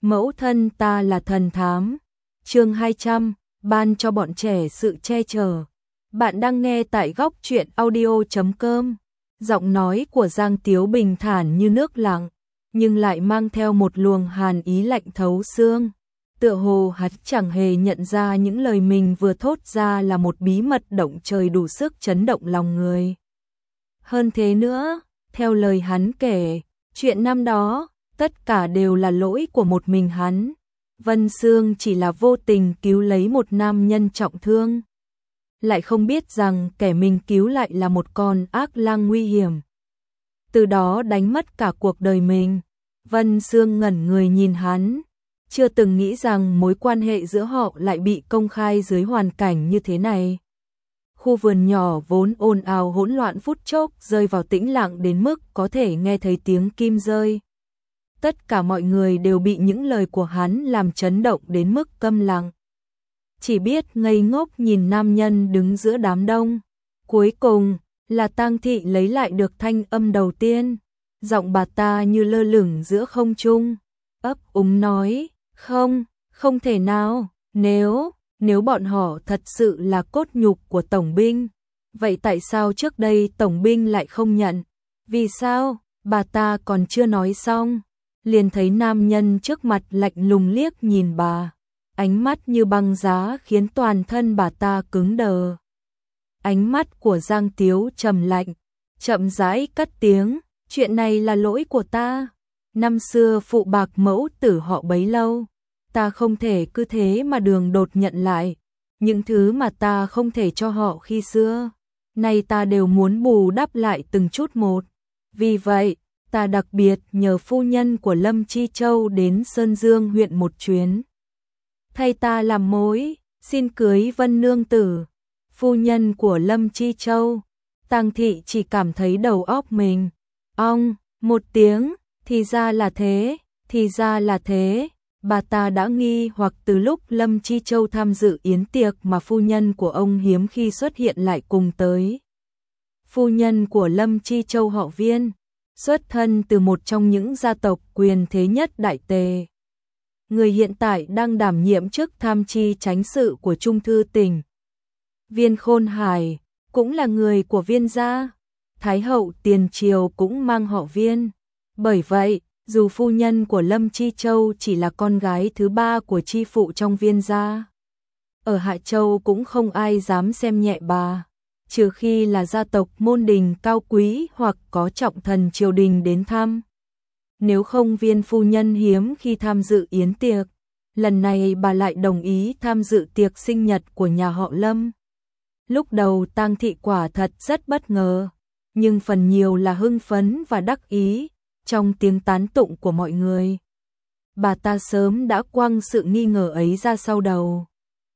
Mẫu thân ta là thần thám. Chương 200, ban cho bọn trẻ sự che chở. Bạn đang nghe tại góc truyện audio.com. Giọng nói của Giang Tiếu bình thản như nước lặng, nhưng lại mang theo một luồng hàn ý lạnh thấu xương. Tựa hồ hắn chẳng hề nhận ra những lời mình vừa thốt ra là một bí mật động trời đủ sức chấn động lòng người. Hơn thế nữa, theo lời hắn kể, chuyện năm đó, tất cả đều là lỗi của một mình hắn. Vân Sương chỉ là vô tình cứu lấy một nam nhân trọng thương, lại không biết rằng kẻ mình cứu lại là một con ác lang nguy hiểm. Từ đó đánh mất cả cuộc đời mình. Vân Sương ngẩn người nhìn hắn, chưa từng nghĩ rằng mối quan hệ giữa họ lại bị công khai dưới hoàn cảnh như thế này. Khu vườn nhỏ vốn ồn ào hỗn loạn phút chốc rơi vào tĩnh lặng đến mức có thể nghe thấy tiếng kim rơi. Tất cả mọi người đều bị những lời của hắn làm chấn động đến mức câm lặng. Chỉ biết ngây ngốc nhìn nam nhân đứng giữa đám đông. Cuối cùng là Tang Thị lấy lại được thanh âm đầu tiên. Giọng bà ta như lơ lửng giữa không trung, ấp úng nói, không thể nào, nếu bọn họ thật sự là cốt nhục của tổng binh, vậy tại sao trước đây tổng binh lại không nhận? Vì sao? Bà ta còn chưa nói xong, liền thấy nam nhân trước mặt lạnh lùng liếc nhìn bà, ánh mắt như băng giá khiến toàn thân bà ta cứng đờ. Ánh mắt của Giang Tiếu trầm lạnh, chậm rãi cất tiếng, chuyện này là lỗi của ta. Năm xưa phụ bạc mẫu tử họ bấy lâu, ta không thể cứ thế mà đường đột nhận lại. Những thứ mà ta không thể cho họ khi xưa, nay ta đều muốn bù đắp lại từng chút một. Vì vậy, ta đặc biệt nhờ phu nhân của Lâm Chi Châu đến Sơn Dương huyện một chuyến. Thay ta làm mối, xin cưới Vân nương tử. Phu nhân của Lâm Chi Châu, Tang Thị chỉ cảm thấy đầu óc mình ong một tiếng, thì ra là thế. Bà ta đã nghi hoặc từ lúc Lâm Chi Châu tham dự yến tiệc mà phu nhân của ông hiếm khi xuất hiện lại cùng tới. Phu nhân của Lâm Chi Châu họ Viên, xuất thân từ một trong những gia tộc quyền thế nhất Đại Tề. Người hiện tại đang đảm nhiệm chức tham tri chánh sự của Trung thư tỉnh. Viên Khôn Hải cũng là người của Viên gia. Thái hậu tiền triều cũng mang họ Viên. Bởi vậy, dù phu nhân của Lâm Chi Châu chỉ là con gái thứ ba của chi phụ trong Viên gia, ở Hạ Châu cũng không ai dám xem nhẹ bà, trừ khi là gia tộc môn đình cao quý hoặc có trọng thần triều đình đến thăm. Nếu không, Viên phu nhân hiếm khi tham dự yến tiệc, lần này bà lại đồng ý tham dự tiệc sinh nhật của nhà họ Lâm. Lúc đầu Tang Thị quả thật rất bất ngờ, nhưng phần nhiều là hưng phấn và đắc ý. Trong tiếng tán tụng của mọi người, bà ta sớm đã quăng sự nghi ngờ ấy ra sau đầu.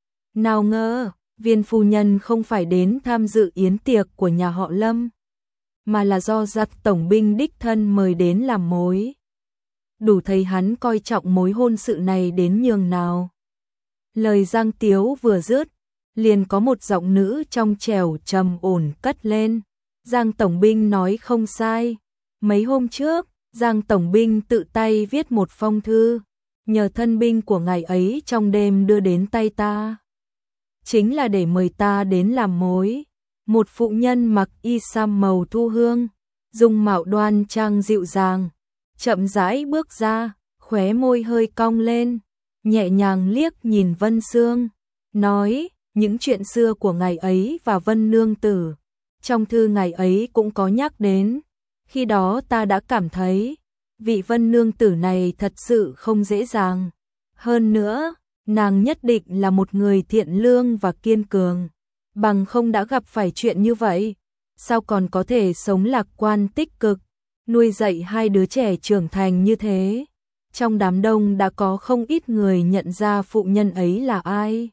Nào ngờ, Viên phu nhân không phải đến tham dự yến tiệc của nhà họ Lâm, mà là do giặc tổng binh đích thân mời đến làm mối. Đủ thấy hắn coi trọng mối hôn sự này đến nhường nào. Lời Giang Tiếu vừa dứt, liền có một giọng nữ trong trẻo trầm ổn cất lên. Giang tổng binh nói không sai. Mấy hôm trước, Giang tổng binh tự tay viết một phong thư, nhờ thân binh của ngài ấy trong đêm đưa đến tay ta. Chính là để mời ta đến làm mối. Một phụ nhân mặc y sam màu thu hương, dung mạo đoan trang dịu dàng, chậm rãi bước ra, khóe môi hơi cong lên, nhẹ nhàng liếc nhìn Vân Sương, nói, những chuyện xưa của ngài ấy và Vân nương tử, trong thư ngài ấy cũng có nhắc đến. Khi đó ta đã cảm thấy, vị Vân nương tử này thật sự không dễ dàng. Hơn nữa, nàng nhất định là một người thiện lương và kiên cường. Bằng không đã gặp phải chuyện như vậy, sao còn có thể sống lạc quan tích cực, nuôi dạy hai đứa trẻ trưởng thành như thế. Trong đám đông đã có không ít người nhận ra phụ nhân ấy là ai.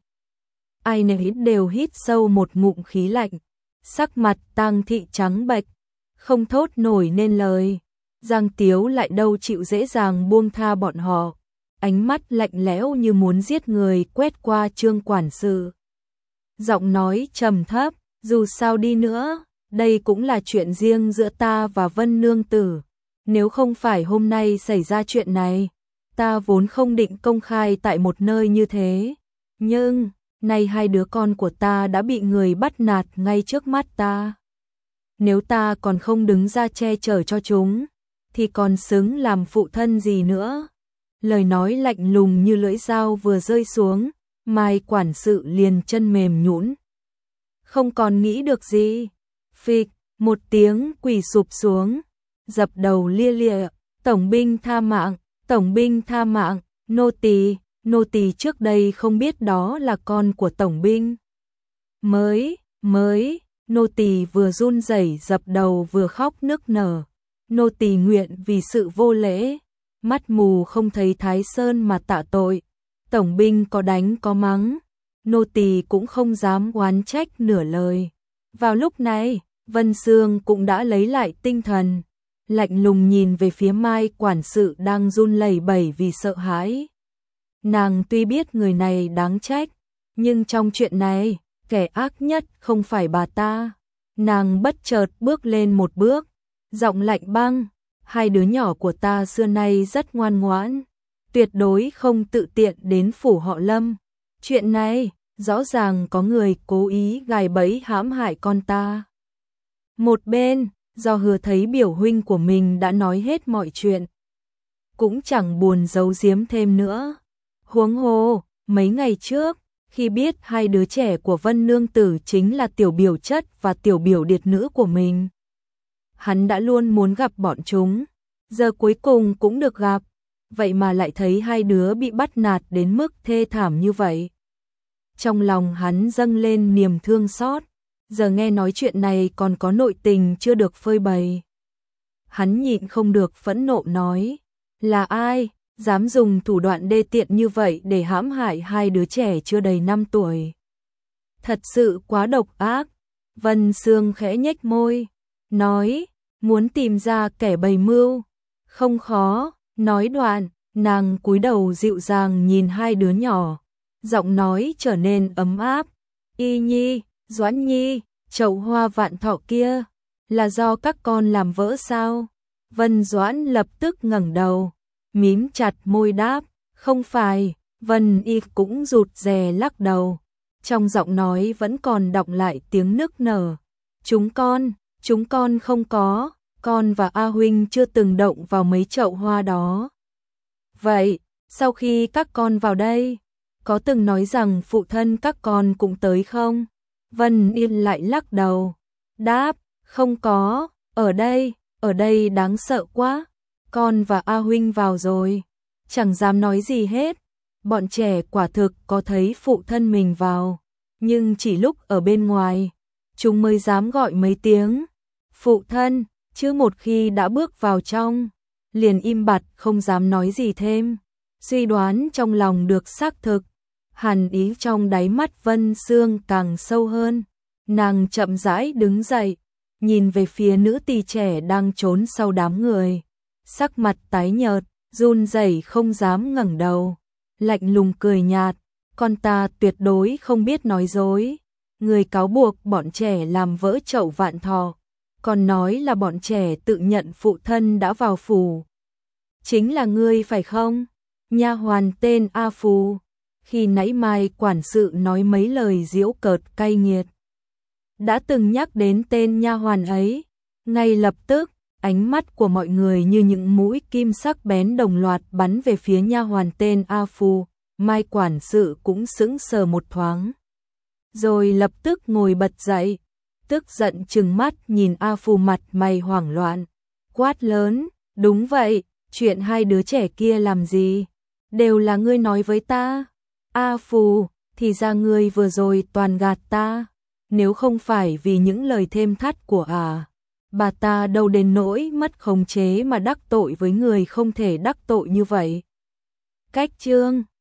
Ai nấy đều hít sâu một ngụm khí lạnh, sắc mặt Tang Thị trắng bệch, không thốt nổi nên lời. Giang Tiếu lại đâu chịu dễ dàng buông tha bọn họ, ánh mắt lạnh lẽo như muốn giết người quét qua Trương quản sự. Giọng nói trầm thấp, dù sao đi nữa, đây cũng là chuyện riêng giữa ta và Vân nương tử. Nếu không phải hôm nay xảy ra chuyện này, ta vốn không định công khai tại một nơi như thế, nhưng nay hai đứa con của ta đã bị người bắt nạt ngay trước mắt ta. Nếu ta còn không đứng ra che chở cho chúng, thì còn xứng làm phụ thân gì nữa. Lời nói lạnh lùng như lưỡi dao vừa rơi xuống, Mai quản sự liền chân mềm nhũn. Không còn nghĩ được gì. Phịch, một tiếng quỳ sụp xuống, dập đầu lia lịa, tổng binh tha mạng, tổng binh tha mạng, nô tỳ trước đây không biết đó là con của tổng binh. Mới, nô tỳ vừa run rẩy dập đầu vừa khóc nức nở. Nô tỳ nguyện vì sự vô lễ, mắt mù không thấy Thái Sơn mà tạ tội. Tổng binh có đánh có mắng, nô tỳ cũng không dám oán trách nửa lời. Vào lúc này, Vân Sương cũng đã lấy lại tinh thần, lạnh lùng nhìn về phía Mai quản sự đang run lẩy bẩy vì sợ hãi. Nàng tuy biết người này đáng trách, nhưng trong chuyện này, kẻ ác nhất không phải bà ta. Nàng bất chợt bước lên một bước, giọng lạnh băng, hai đứa nhỏ của ta xưa nay rất ngoan ngoãn, tuyệt đối không tự tiện đến phủ họ Lâm. Chuyện này, rõ ràng có người cố ý gài bẫy hãm hại con ta. Một bên, do Hứa thấy biểu huynh của mình đã nói hết mọi chuyện, cũng chẳng buồn giấu giếm thêm nữa. Huống hồ, mấy ngày trước, khi biết hai đứa trẻ của Vân Nương Tử chính là tiểu biểu chất và tiểu biểu điệt nữ của mình, hắn đã luôn muốn gặp bọn chúng, giờ cuối cùng cũng được gặp, vậy mà lại thấy hai đứa bị bắt nạt đến mức thê thảm như vậy. Trong lòng hắn dâng lên niềm thương xót, giờ nghe nói chuyện này còn có nội tình chưa được phơi bày. Hắn nhịn không được phẫn nộ nói, là ai dám dùng thủ đoạn đê tiện như vậy để hãm hại hai đứa trẻ chưa đầy 5 tuổi. Thật sự quá độc ác. Vân Sương khẽ nhếch môi, nói, muốn tìm ra kẻ bày mưu, không khó. Nói đoạn, nàng cúi đầu dịu dàng nhìn hai đứa nhỏ, giọng nói trở nên ấm áp. Y Nhi, Doãn Nhi, chậu hoa vạn thọ kia, là do các con làm vỡ sao? Vân Doãn lập tức ngẩng đầu, mím chặt môi đáp, không phải. Vân Y cũng rụt rè lắc đầu, trong giọng nói vẫn còn đọng lại tiếng nức nở. Chúng con không có, con và A Huynh chưa từng động vào mấy chậu hoa đó. Vậy, sau khi các con vào đây, có từng nói rằng phụ thân các con cũng tới không? Vân Yên lại lắc đầu, đáp, không có, ở đây đáng sợ quá. Con và A Huynh vào rồi, chẳng dám nói gì hết. Bọn trẻ quả thực có thấy phụ thân mình vào, nhưng chỉ lúc ở bên ngoài, chúng mới dám gọi mấy tiếng phụ thân, chứ một khi đã bước vào trong, liền im bặt không dám nói gì thêm. Suy đoán trong lòng được xác thực, hàn ý trong đáy mắt Vân Sương càng sâu hơn. Nàng chậm rãi đứng dậy, nhìn về phía nữ tỳ trẻ đang trốn sau đám người, sắc mặt tái nhợt, run rẩy không dám ngẩng đầu, lạnh lùng cười nhạt, con ta tuyệt đối không biết nói dối. Người cáo buộc bọn trẻ làm vỡ chậu vạn thọ, còn nói là bọn trẻ tự nhận phụ thân đã vào phủ. Chính là ngươi phải không? Nha hoàn tên A Phù. Khi nãy Mai quản sự nói mấy lời giễu cợt cay nghiệt, đã từng nhắc đến tên nha hoàn ấy, ngay lập tức, ánh mắt của mọi người như những mũi kim sắc bén đồng loạt bắn về phía nha hoàn tên A Phù. Mai quản sự cũng sững sờ một thoáng, rồi lập tức ngồi bật dậy, tức giận trừng mắt nhìn A Phù mặt mày hoảng loạn, quát lớn, đúng vậy, chuyện hai đứa trẻ kia làm gì, đều là ngươi nói với ta. A Phù, thì ra ngươi vừa rồi toàn gạt ta, nếu không phải vì những lời thêm thắt của bà ta đâu đến nỗi mất khống chế mà đắc tội với người không thể đắc tội như vậy. Cách chương